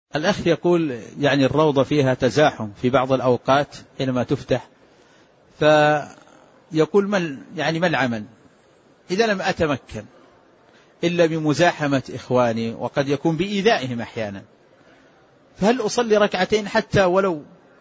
الأخ يقول يعني الروضة فيها تزاحم في بعض الأوقات حينما تفتح، فيقول ما العمل إذا لم أتمكن إلا بمزاحمة إخواني وقد يكون بإيذائهم أحيانا، فهل أصلي ركعتين حتى ولو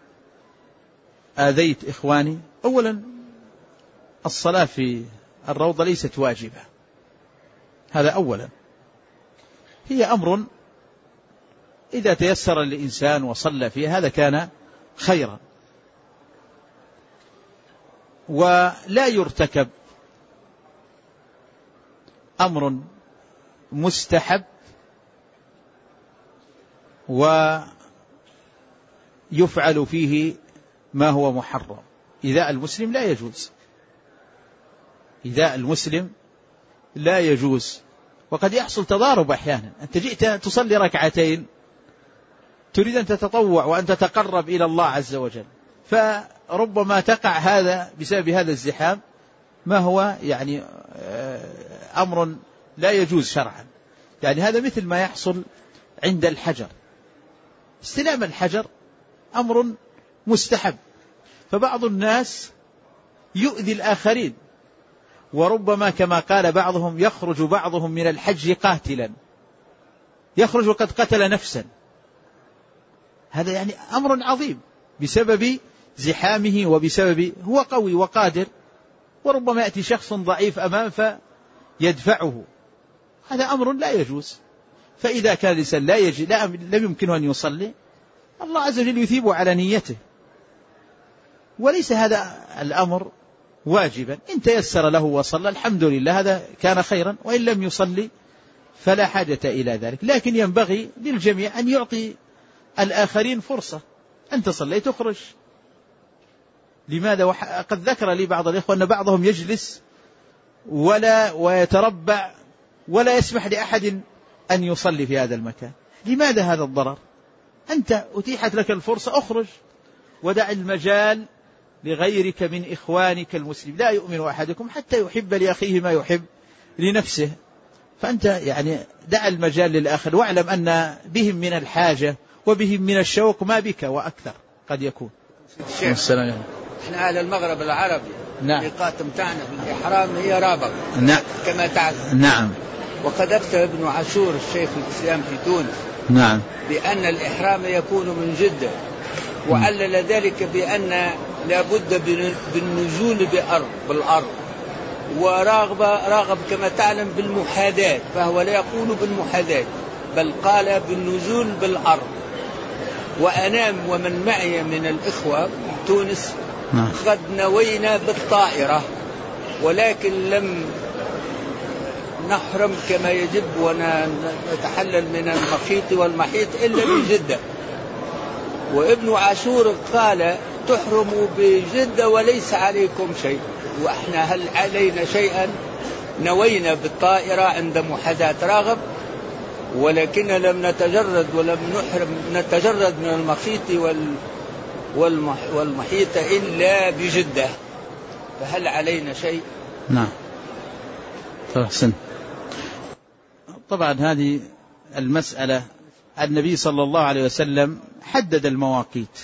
آذيت إخواني؟ أولا الصلاة في الروضة ليست واجبة، هذا أولا، هي أمر إذا تيسر للإنسان وصلى فيه هذا كان خيرا، ولا يرتكب أمر مستحب ويفعل فيه ما هو محرم. إيذاء المسلم لا يجوز، إيذاء المسلم لا يجوز، وقد يحصل تضارب أحيانا. أنت جئت تصلي ركعتين تريد أن تتطوع وأن تتقرب إلى الله عز وجل، فربما تقع هذا بسبب هذا الزحام ما هو يعني أمر لا يجوز شرعا. يعني هذا مثل ما يحصل عند الحجر، استلام الحجر أمر مستحب، فبعض الناس يؤذي الآخرين، وربما كما قال بعضهم يخرج بعضهم من الحج قاتلا، يخرج وقد قتل نفسا، هذا يعني أمر عظيم بسبب زحامه وبسبب هو قوي وقادر، وربما يأتي شخص ضعيف أمام فيدفعه، هذا أمر لا يجوز. فإذا كان الإنسان لم يمكنه أن يصلي، الله عز وجل يثيبه على نيته، وليس هذا الأمر واجبا. إن تيسر له وصلى الحمد لله، هذا كان خيرا، وإن لم يصلي فلا حاجة إلى ذلك. لكن ينبغي للجميع أن يعطي الآخرين فرصة، أنت صليت اخرج. لماذا؟ قد ذكر لي بعض الإخوة أن بعضهم يجلس ويتربع ولا يسمح لأحد أن يصلي في هذا المكان. لماذا هذا الضرر؟ أنت أتيحت لك الفرصة، اخرج ودع المجال لغيرك من إخوانك المسلم. لا يؤمن أحدكم حتى يحب لأخيه ما يحب لنفسه، فأنت يعني دع المجال للآخر، واعلم أن بهم من الحاجة وبهم من الشوق ما بك وأكثر قد يكون. السلام. احنا أهل المغرب العربي، نعم، الميقات متاعنا في الإحرام هي رابغ، نعم، كما تعرف. نعم. وقد أفتى ابن عاشور الشيخ الإسلام في تونس، نعم، بأن الإحرام يكون من جدة، وعلل ذلك بأن لابد بالنزول بالأرض، راغب كما تعلم بالمحاذاة، فهو لا يقول بالمحاذاة بل قال بالنزول بالأرض. وأنا ومن معي من الإخوة في تونس قد نوينا بالطائرة، ولكن لم نحرم كما يجب ونتحلل من المخيط والمحيط إلا بجدة. وابن عاشور قال تحرموا بجدة وليس عليكم شيء، وإحنا هل علينا شيئا؟ نوينا بالطائرة عند محاذاة راغب، ولكن لم نتجرد ولم نتجرد من المخيط والمحيط إلا بجدة، فهل علينا شيء؟ نعم. طبعا هذه المسألة النبي صلى الله عليه وسلم حدد المواقيت،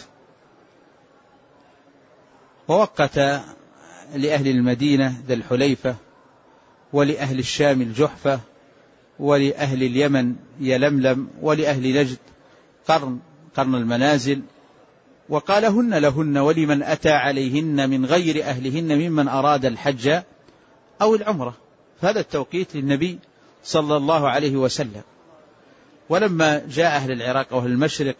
ووقت لأهل المدينة ذا الحليفة، ولأهل الشام الجحفة، ولأهل اليمن يلملم، ولأهل نجد قرن المنازل، وقال هن لهن ولمن أتى عليهن من غير أهلهن ممن أراد الحج أو العمرة. فهذا التوقيت للنبي صلى الله عليه وسلم. ولما جاء أهل العراق أو أهل المشرق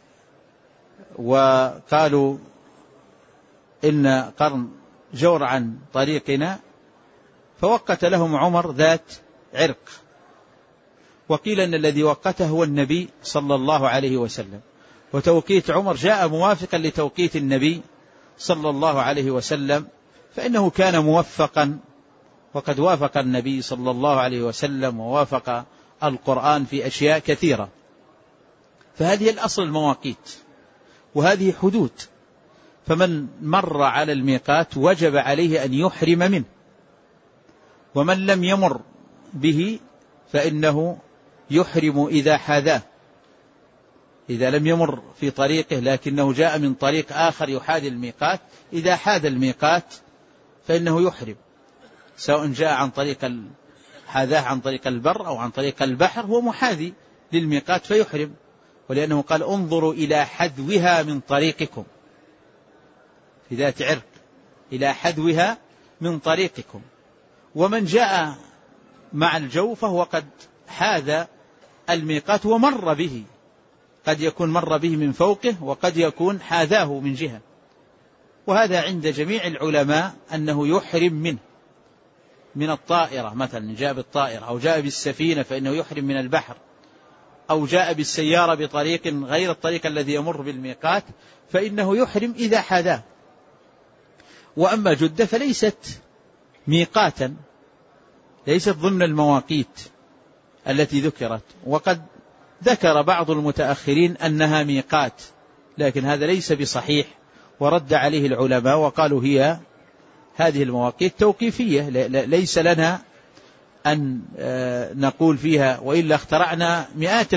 وقالوا إن قرن جور عن طريقنا، فوقت لهم عمر ذات عرق، وقيل أن الذي وقته هو النبي صلى الله عليه وسلم، وتوقيت عمر جاء موافقا لتوقيت النبي صلى الله عليه وسلم، فإنه كان موفقا، وقد وافق النبي صلى الله عليه وسلم ووافق القرآن في أشياء كثيرة. فهذه الأصل المواقيت، وهذه حدود، فمن مر على الميقات وجب عليه أن يحرم منه، ومن لم يمر به فإنه يحرم إذا حاذاه، إذا لم يمر في طريقه لكنه جاء من طريق آخر يحاذي الميقات، إذا حاذ الميقات فإنه يحرم، سواء جاء عن طريق حاذاه عن طريق البر أو عن طريق البحر، هو محاذي للميقات فيحرم، ولأنه قال انظروا إلى حذوها من طريقكم، في ذات عرق، إلى حذوها من طريقكم. ومن جاء مع الجو فهو قد حاذ الميقات ومر به، قد يكون مر به من فوقه وقد يكون حاذاه من جهة، وهذا عند جميع العلماء أنه يحرم منه، من الطائرة مثلا جاء بالطائرة، أو جاء بالسفينة فإنه يحرم من البحر، أو جاء بالسيارة بطريق غير الطريق الذي يمر بالميقات فإنه يحرم إذا حاذاه. وأما جدة فليست ميقاتا، ليست ضمن المواقيت التي ذكرت، وقد ذكر بعض المتأخرين أنها ميقات، لكن هذا ليس بصحيح، ورد عليه العلماء وقالوا هي هذه المواقيت توقيفية، ليس لنا أن نقول فيها، وإلا اخترعنا مئات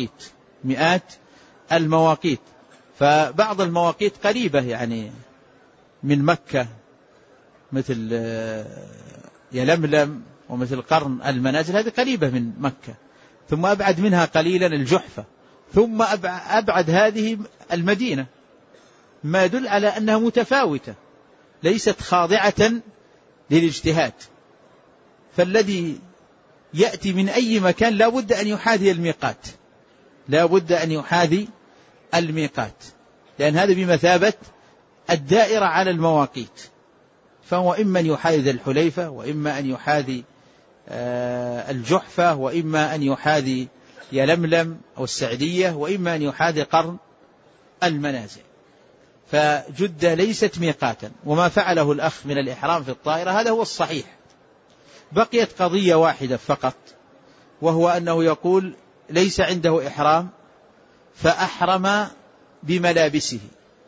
المواقيت. فبعض المواقيت قريبة يعني من مكة، مثل يلملم ومثل قرن المنازل، هذه قريبة من مكة، ثم أبعد منها قليلا الجحفة، ثم أبعد هذه المدينة، ما يدل على أنها متفاوتة ليست خاضعة للاجتهاد. فالذي يأتي من أي مكان لا بد أن يحاذي الميقات، لا بد أن يحاذي الميقات، لأن هذا بمثابة الدائرة على المواقيت، فهو إما أن يحاذي الحليفة، وإما أن يحاذي الجحفة، وإما أن يحاذي يلملم أو السعدية، وإما أن يحاذي قرن المنازل. فجدة ليست ميقاتا، وما فعله الأخ من الإحرام في الطائرة هذا هو الصحيح. بقيت قضية واحدة فقط، وهو أنه يقول ليس عنده إحرام فأحرم بملابسه.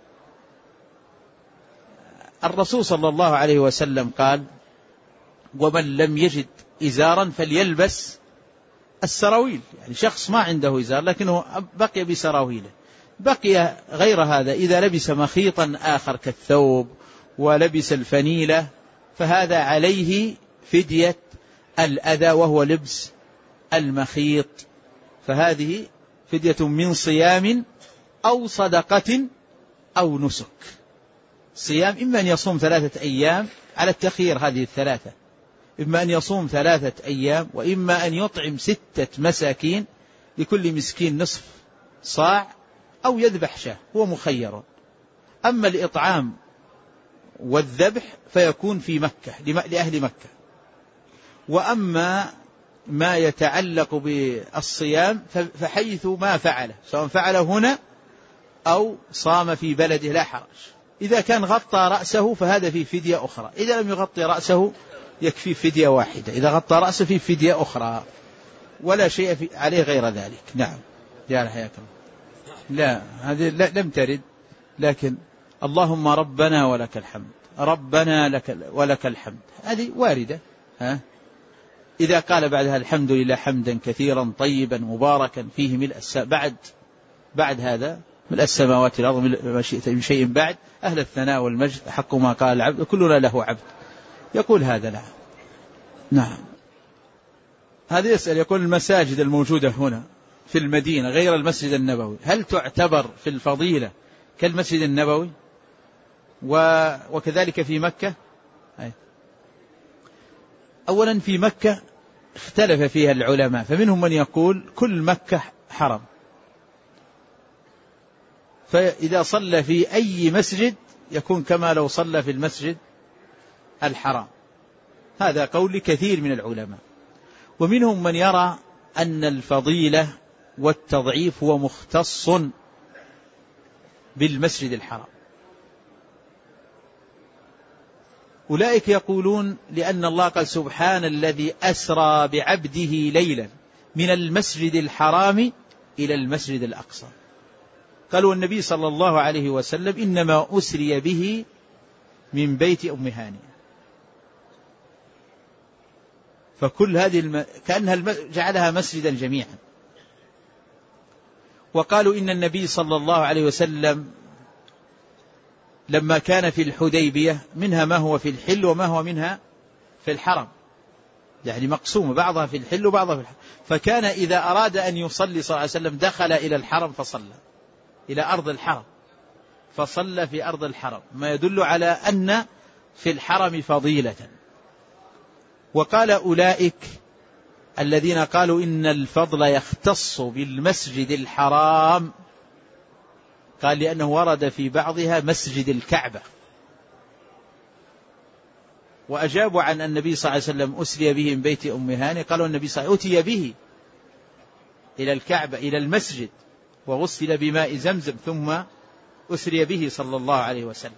الرسول صلى الله عليه وسلم قال ومن لم يجد إزارا فليلبس السراويل، يعني شخص ما عنده إزار لكنه بقي بسراويله، بقي غير هذا إذا لبس مخيطا آخر كالثوب ولبس الفنيلة فهذا عليه فدية الأذى وهو لبس المخيط، فهذه فدية من صيام أو صدقة أو نسك. صيام إما أن يصوم 3 أيام على التخيير، هذه الثلاثة، إما أن يصوم 3 أيام، وإما أن يطعم 6 مساكين لكل مسكين نصف صاع، أو يذبح شاة، هو مخير. أما الإطعام والذبح فيكون في مكة لأهل مكة. وأما ما يتعلق بالصيام فحيث ما فعله، سواء فعله هنا أو صام في بلده لا حرج. إذا كان غطى رأسه فهذا فيه فدية أخرى، إذا لم يغطي رأسه يكفي فدية واحدة، إذا غطى رأسه فيه فدية أخرى، ولا شيء عليه غير ذلك. نعم يا حياكم. لا هذه لم ترد، لكن اللهم ربنا ولك الحمد، ربنا ولك الحمد، هذه واردة. إذا قال بعدها الحمد لله حمدا كثيرا طيبا مباركا فيه ملء بعد هذا ملء السماوات والأرض ملء ما شئت من شيء بعد، أهل الثناء والمجد حق ما قال العبد كلنا له عبد، يقول هذا. نعم. هذا يسأل، يقول المساجد الموجودة هنا في المدينة غير المسجد النبوي هل تعتبر في الفضيلة كالمسجد النبوي وكذلك في مكة؟ أولا في مكة اختلف فيها العلماء، فمنهم من يقول كل مكة حرم، فإذا صلى في أي مسجد يكون كما لو صلى في المسجد الحرام، هذا قول كثير من العلماء. ومنهم من يرى أن الفضيلة والتضعيف هو مختص بالمسجد الحرام. أولئك يقولون لأن الله قال سبحان الذي أسرى بعبده ليلا من المسجد الحرام إلى المسجد الأقصى، قالوا النبي صلى الله عليه وسلم إنما أسري به من بيت أم هانئة، فكل هذه كأنها جعلها مسجدا جميعا. وقالوا إن النبي صلى الله عليه وسلم لما كان في الحديبية منها ما هو في الحل وما هو منها في الحرم، يعني مقسومة بعضها في الحل وبعضها في الحرم، فكان إذا أراد أن يصلي صلى الله عليه وسلم دخل إلى الحرم فصلى، إلى أرض الحرم فصلى في أرض الحرم، ما يدل على أن في الحرم فضيلة. وقال أولئك الذين قالوا إن الفضل يختص بالمسجد الحرام، قال لأنه ورد في بعضها مسجد الكعبة، وأجابوا عن النبي صلى الله عليه وسلم أسري به من بيت أم هاني، قالوا النبي صلى الله عليه وسلم أتي به إلى الكعبة إلى المسجد وغسل بماء زمزم ثم أسري به صلى الله عليه وسلم.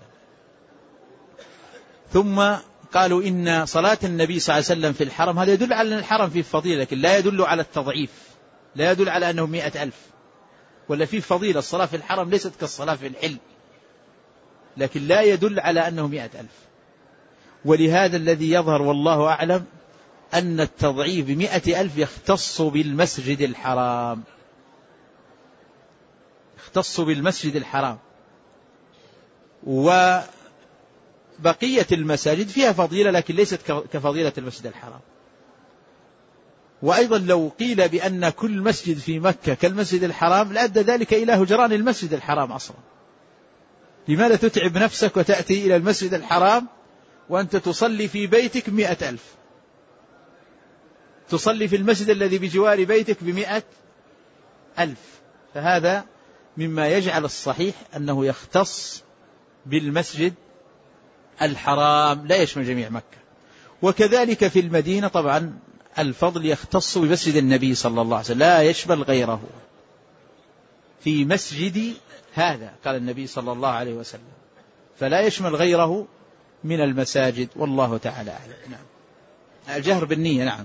ثم قالوا إن صلاة النبي صلى الله عليه وسلم في الحرم هذا يدل على أن الحرم فيه فضيلة، لكن لا يدل على التضعيف، لا يدل على أنه 100,000، ولا فيه فضيلة. الصلاة في الحرم ليست كالصلاة في الحل، لكن لا يدل على أنه 100,000. ولهذا الذي يظهر والله أعلم أن التضعيف ب100,000 يختص بالمسجد الحرام، يختص بالمسجد الحرام، وبقية المساجد فيها فضيلة لكن ليست كفضيلة المسجد الحرام. وأيضا لو قيل بأن كل مسجد في مكة كالمسجد الحرام لأدى ذلك إلى هجران المسجد الحرام أصلا. لماذا تتعب نفسك وتأتي إلى المسجد الحرام وأنت تصلي في بيتك 100,000، تصلي في المسجد الذي بجوار بيتك ب100,000؟ فهذا مما يجعل الصحيح أنه يختص بالمسجد الحرام لا يشمل جميع مكة. وكذلك في المدينة طبعا الفضل يختص بمسجد النبي صلى الله عليه وسلم لا يشمل غيره، في مسجد هذا قال النبي صلى الله عليه وسلم، فلا يشمل غيره من المساجد، والله تعالى أعلم. نعم. الجهر بالنية، نعم،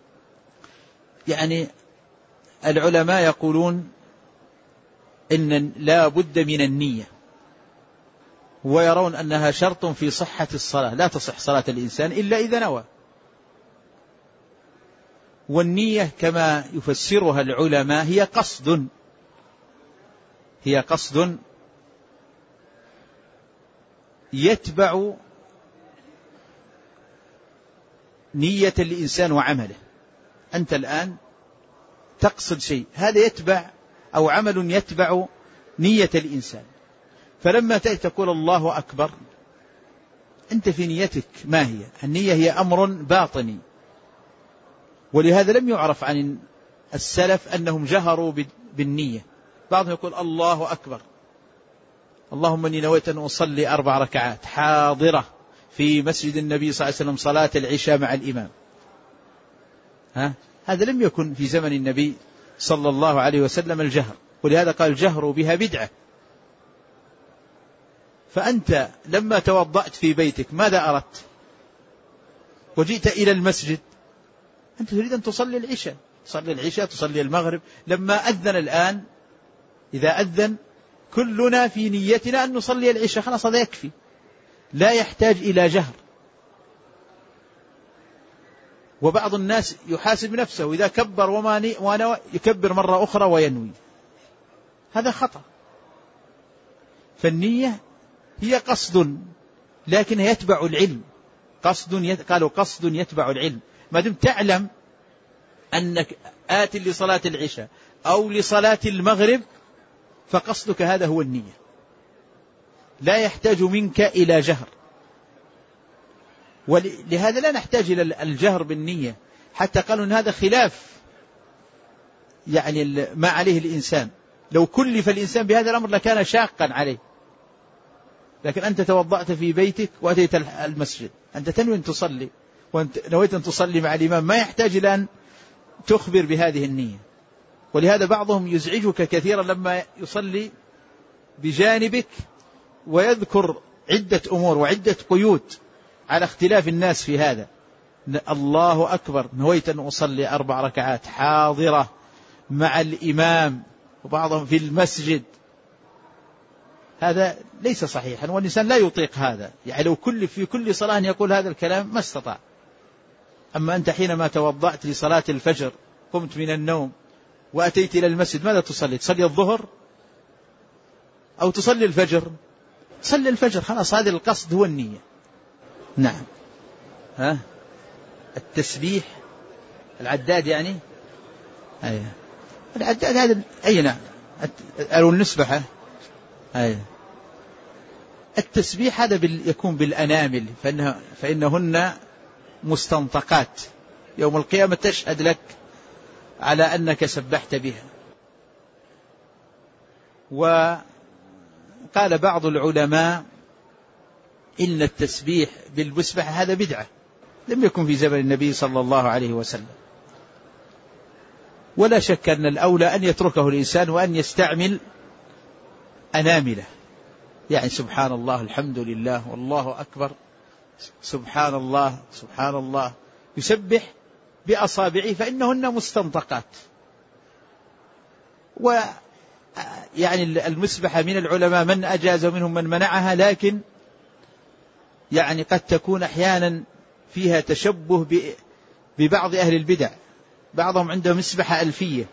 يعني العلماء يقولون إن لا بد من النية، ويرون أنها شرط في صحة الصلاة، لا تصح صلاة الإنسان إلا إذا نوى. والنية كما يفسرها العلماء هي قصد يتبع نية الإنسان وعمله. أنت الآن تقصد شيء، هذا يتبع أو عمل يتبع نية الإنسان، فلما تقول الله أكبر أنت في نيتك ما هي؟ النية هي أمر باطني، ولهذا لم يعرف عن السلف أنهم جهروا بالنية. بعضهم يقول الله أكبر، اللهم إني نويت أن أصلي 4 ركعات حاضرة في مسجد النبي صلى الله عليه وسلم صلاة العشاء مع الإمام. هذا لم يكن في زمن النبي صلى الله عليه وسلم الجهر، ولهذا قال الجهر بها بدعة. فأنت لما توضأت في بيتك ماذا أردت؟ وجئت إلى المسجد، أنت تريد أن تصلي العشاء، تصلي المغرب. لما أذن الآن، إذا أذن كلنا في نيتنا أن نصلي العشاء، خلاص هذا يكفي، لا يحتاج إلى جهر. وبعض الناس يحاسب نفسه إذا كبر وما يكبر مرة أخرى وينوي، هذا خطأ. فالنية هي قصد لكن يتبع العلم، قالوا قصد يتبع العلم. ما دمت تعلم أنك آت لصلاة العشاء أو لصلاة المغرب فقصدك هذا هو النية، لا يحتاج منك إلى جهر. ولهذا لا نحتاج إلى الجهر بالنية، حتى قالوا أن هذا خلاف يعني ما عليه الإنسان. لو كلف الإنسان بهذا الأمر لكان شاقا عليه، لكن أنت توضأت في بيتك وأتيت المسجد، أنت تنوي أن تصلي وأنت نويت أن تصلي مع الإمام، ما يحتاج إلى أن تخبر بهذه النية. ولهذا بعضهم يزعجك كثيرا لما يصلي بجانبك ويذكر عدة أمور وعدة قيود على اختلاف الناس في هذا. الله أكبر، نويت أن أصلي 4 ركعات حاضرة مع الإمام، وبعضهم في المسجد. هذا ليس صحيحا، والإنسان لا يطيق هذا. يعني لو في كل صلاة يقول هذا الكلام ما استطاع. أما أنت حينما توضأت لصلاة الفجر، قمت من النوم وأتيت إلى المسجد ماذا تصلي؟ تصلي الظهر أو تصلي الفجر؟ تصلي الفجر، خلاص هذا القصد هو النية. نعم. التسبيح العداد يعني العداد هذا أي نعم أو النسبحة التسبيح هذا يكون بالأنامل فإنهن مستنطقات يوم القيامة تشهد لك على أنك سبحت بها. وقال بعض العلماء إن التسبيح بالمسبحة هذا بدعة لم يكن في زمن النبي صلى الله عليه وسلم، ولا شك أن الأولى أن يتركه الإنسان وأن يستعمل أنامله، يعني سبحان الله الحمد لله والله أكبر سبحان الله سبحان الله، يسبح بأصابعه فإنهن مستنطقات. ويعني المسبحة من العلماء من أجاز ومنهم من منعها، لكن يعني قد تكون أحيانا فيها تشبه ببعض أهل البدع، بعضهم عنده مسبحة ألفية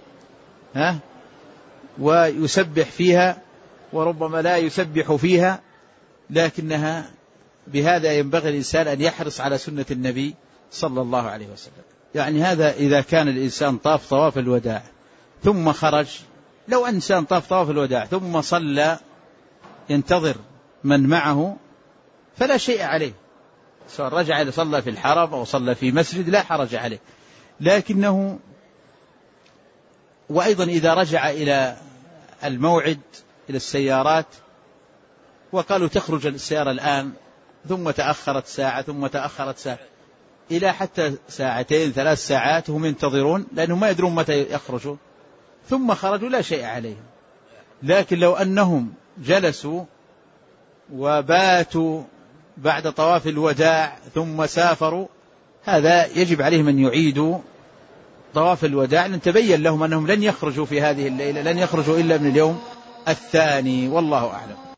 ويسبح فيها وربما لا يسبح فيها، لكنها بهذا ينبغي الإنسان أن يحرص على سنة النبي صلى الله عليه وسلم. يعني هذا إذا كان الإنسان طاف طواف الوداع ثم خرج، لو أن إنسان طاف طواف الوداع ثم صلى ينتظر من معه فلا شيء عليه، سواء رجع إلى صلى في الحرم أو صلى في مسجد لا حرج عليه. لكنه وأيضا إذا رجع إلى الموعد إلى السيارات وقالوا تخرج السيارة الآن ثم تأخرت ساعة ثم تأخرت ساعة إلى حتى ساعتين 3 ساعات هم ينتظرون لأنهم ما يدرون متى يخرجوا، ثم خرجوا لا شيء عليهم. لكن لو أنهم جلسوا وباتوا بعد طواف الوداع ثم سافروا، هذا يجب عليهم أن يعيدوا طواف الوداع، لأن تبين لهم أنهم لن يخرجوا في هذه الليلة، لن يخرجوا إلا من اليوم الثاني، والله أعلم.